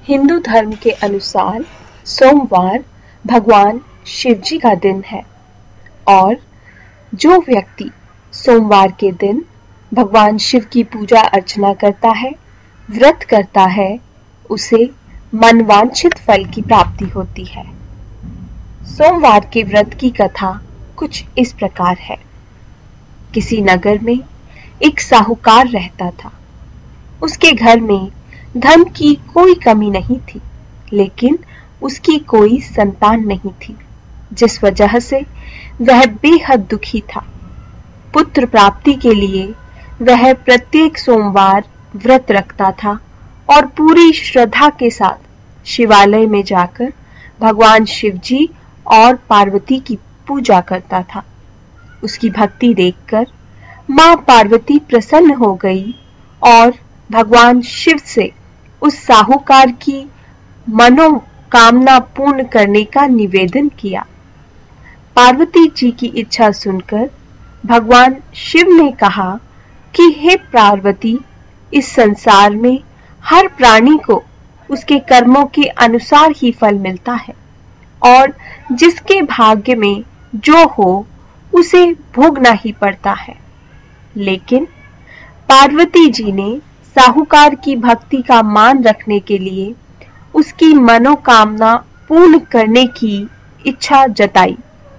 हिंदू धर्म के अनुसार सोमवार भगवान शिव जी का दिन है और जो व्यक्ति सोमवार के दिन भगवान शिव की पूजा अर्चना करता है, व्रत करता है, उसे मनवांछित फल की प्राप्ति होती है। सोमवार के व्रत की कथा कुछ इस प्रकार है। किसी नगर में एक साहूकार रहता था। उसके घर में धन की कोई कमी नहीं थी, लेकिन उसकी कोई संतान नहीं थी, जिस वजह से वह बेहद दुखी था। पुत्र प्राप्ति के लिए वह प्रत्येक सोमवार व्रत रखता था और पूरी श्रद्धा के साथ शिवालय में जाकर भगवान शिव जी और पार्वती की पूजा करता था। उसकी भक्ति देखकर मां पार्वती प्रसन्न हो गई और भगवान शिव से उस साहूकार की मनोकामना पूर्ण करने का निवेदन किया। पार्वती जी की इच्छा सुनकर भगवान शिव ने कहा कि हे पार्वती, इस संसार में हर प्राणी को उसके कर्मों के अनुसार ही फल मिलता है और जिसके भाग्य में जो हो उसे भोगना ही पड़ता है। लेकिन पार्वती जी ने साहूकार की भक्ति का मान रखने के लिए उसकी मनोकामना पूर्ण करने की इच्छा जताई।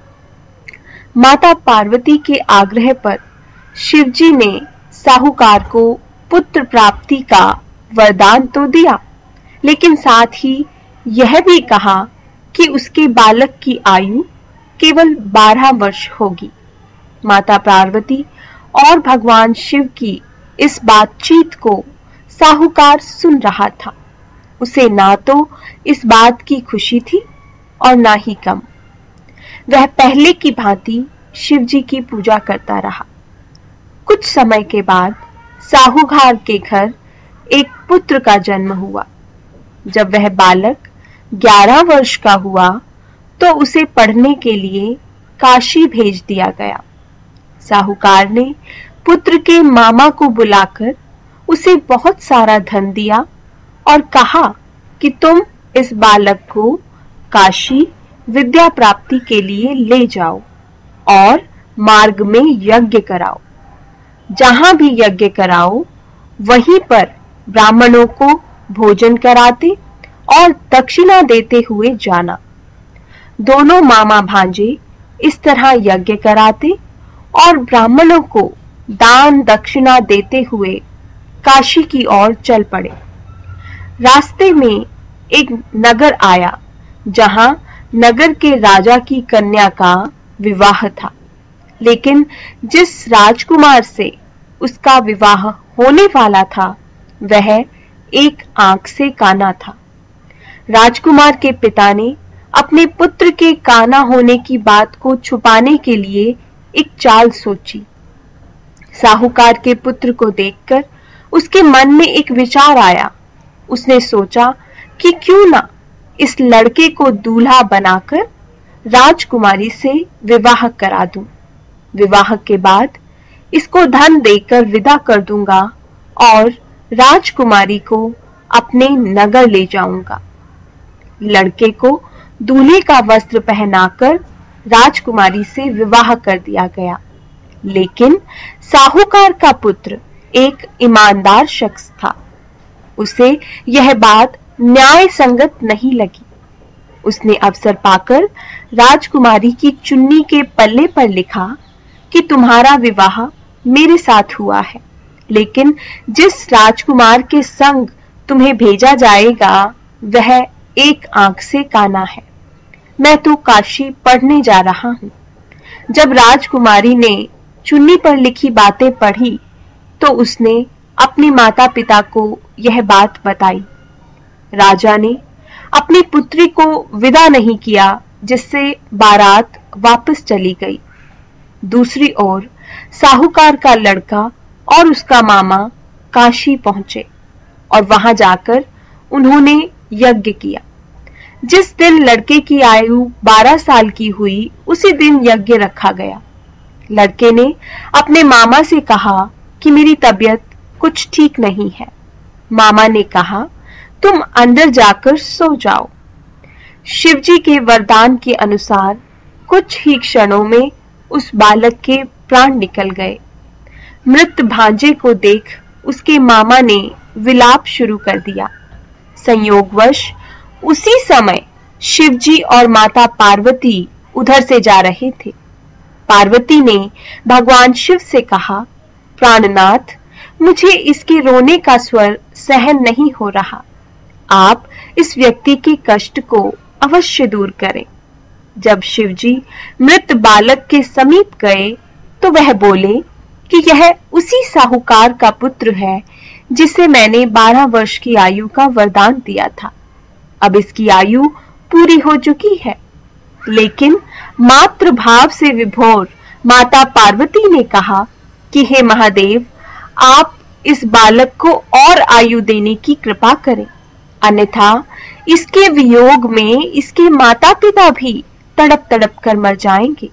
माता पार्वती के आग्रह पर शिवजी ने साहूकार को पुत्र प्राप्ति का वरदान तो दिया, लेकिन साथ ही यह भी कहा कि उसके बालक की आयु केवल 12 वर्ष होगी। माता पार्वती और भगवान शिव की इस बातचीत को साहूकार सुन रहा था। उसे ना तो इस बात की खुशी थी और ना ही कम। वह पहले की भांति शिव जी की पूजा करता रहा। कुछ समय के बाद साहूकार के घर एक पुत्र का जन्म हुआ। जब वह बालक 11 वर्ष का हुआ तो उसे पढ़ने के लिए काशी भेज दिया गया। साहूकार ने पुत्र के मामा को बुलाकर उसे बहुत सारा धन दिया और कहा कि तुम इस बालक को काशी विद्या प्राप्ति के लिए ले जाओ और मार्ग में यज्ञ कराओ। जहां भी यज्ञ कराओ वहीं पर ब्राह्मणों को भोजन कराते और दक्षिणा देते हुए जाना। दोनों मामा भांजे इस तरह यज्ञ कराते और ब्राह्मणों को दान दक्षिणा देते हुए काशी की ओर चल पड़े। रास्ते में एक नगर आया जहां नगर के राजा की कन्या का विवाह था, लेकिन जिस राजकुमार से उसका विवाह होने वाला था वह एक आंख से काना था। राजकुमार के पिता ने अपने पुत्र के काना होने की बात को छुपाने के लिए एक चाल सोची। साहूकार के पुत्र को देखकर उसके मन में एक विचार आया। उसने सोचा कि क्यों ना इस लड़के को दूल्हा बनाकर राजकुमारी से विवाह करा दूं। विवाह के बाद इसको धन देकर विदा कर दूंगा और राजकुमारी को अपने नगर ले जाऊंगा। लड़के को दूल्हे का वस्त्र पहनाकर राजकुमारी से विवाह कर दिया गया। लेकिन साहूकार का पुत्र एक ईमानदार शख्स था। उसे यह बात न्याय संगत नहीं लगी। उसने अवसर पाकर राजकुमारी की चुन्नी के पल्ले पर लिखा कि तुम्हारा विवाह मेरे साथ हुआ है, लेकिन जिस राजकुमार के संग तुम्हें भेजा जाएगा वह एक आंख से काना है। मैं तो काशी पढ़ने जा रहा हूं। जब राजकुमारी ने चुन्नी पर लिखी बातें पढ़ी तो उसने अपने माता पिता को यह बात बताई। राजा ने अपनी पुत्री को विदा नहीं किया, जिससे बारात वापस चली गई। दूसरी ओर साहूकार का लड़का और उसका मामा काशी पहुंचे और वहां जाकर उन्होंने यज्ञ किया। जिस दिन लड़के की आयु 12 साल की हुई उसी दिन यज्ञ रखा गया। लड़के ने अपने मामा से कहा कि मेरी तबीयत कुछ ठीक नहीं है। मामा ने कहा तुम अंदर जाकर सो जाओ। शिवजी के वरदान के अनुसार कुछ ही क्षणों में उस बालक के प्राण निकल गए। मृत भांजे को देख उसके मामा ने विलाप शुरू कर दिया। संयोगवश उसी समय शिवजी और माता पार्वती उधर से जा रहे थे। पार्वती ने भगवान शिव से कहा, प्राणनाथ, मुझे इसके रोने का स्वर सहन नहीं हो रहा। आप इस व्यक्ति के कष्ट को अवश्य दूर करें। जब शिवजी मृत बालक के समीप गए तो वह बोले कि यह उसी साहूकार का पुत्र है जिसे मैंने 12 वर्ष की आयु का वरदान दिया था। अब इसकी आयु पूरी हो चुकी है। लेकिन मातृ भाव से विभोर माता पार्वती ने कहा कि हे महादेव, आप इस बालक को और आयु देने की कृपा करें, अन्यथा इसके वियोग में इसके माता पिता भी तड़प तड़प कर मर जाएंगे।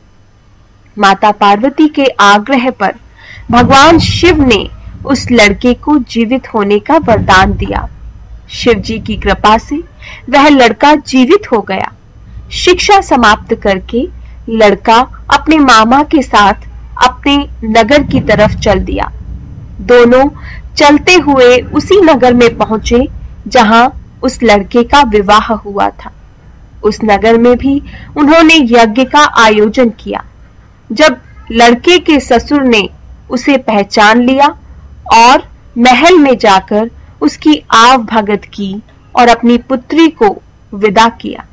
माता पार्वती के आग्रह पर भगवान शिव ने उस लड़के को जीवित होने का वरदान दिया। शिव जी की कृपा से वह लड़का जीवित हो गया। शिक्षा समाप्त करके लड़का अपने मामा के साथ अपने नगर की तरफ चल दिया। दोनों चलते हुए उसी नगर में पहुंचे जहां उस लड़के का विवाह हुआ था। उस नगर में भी उन्होंने यज्ञ का आयोजन किया। जब लड़के के ससुर ने उसे पहचान लिया और महल में जाकर उसकी आव भगत की और अपनी पुत्री को विदा किया।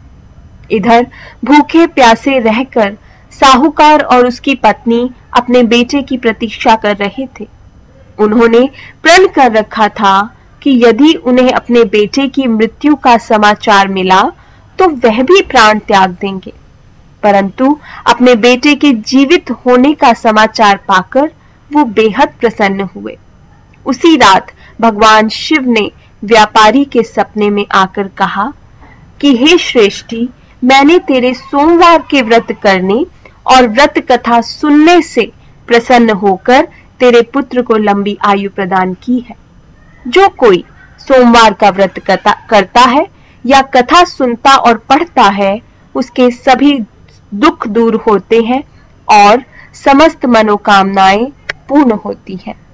इधर भूखे प्यासे रहकर साहूकार और उसकी पत्नी अपने बेटे की प्रतीक्षा कर रहे थे। उन्होंने प्रण कर रखा था कि यदि उन्हें अपने बेटे की मृत्यु का समाचार मिला तो वह भी प्राण त्याग देंगे, परंतु अपने बेटे के जीवित होने का समाचार पाकर वो बेहद प्रसन्न हुए। उसी रात भगवान शिव ने व्यापारी के सपने में आकर कहा कि हे श्रेष्ठी, मैंने तेरे सोमवार के व्रत करने और व्रत कथा सुनने से प्रसन्न होकर तेरे पुत्र को लंबी आयु प्रदान की है। जो कोई सोमवार का व्रत करता है या कथा सुनता और पढ़ता है, उसके सभी दुख दूर होते हैं और समस्त मनोकामनाएं पूर्ण होती हैं।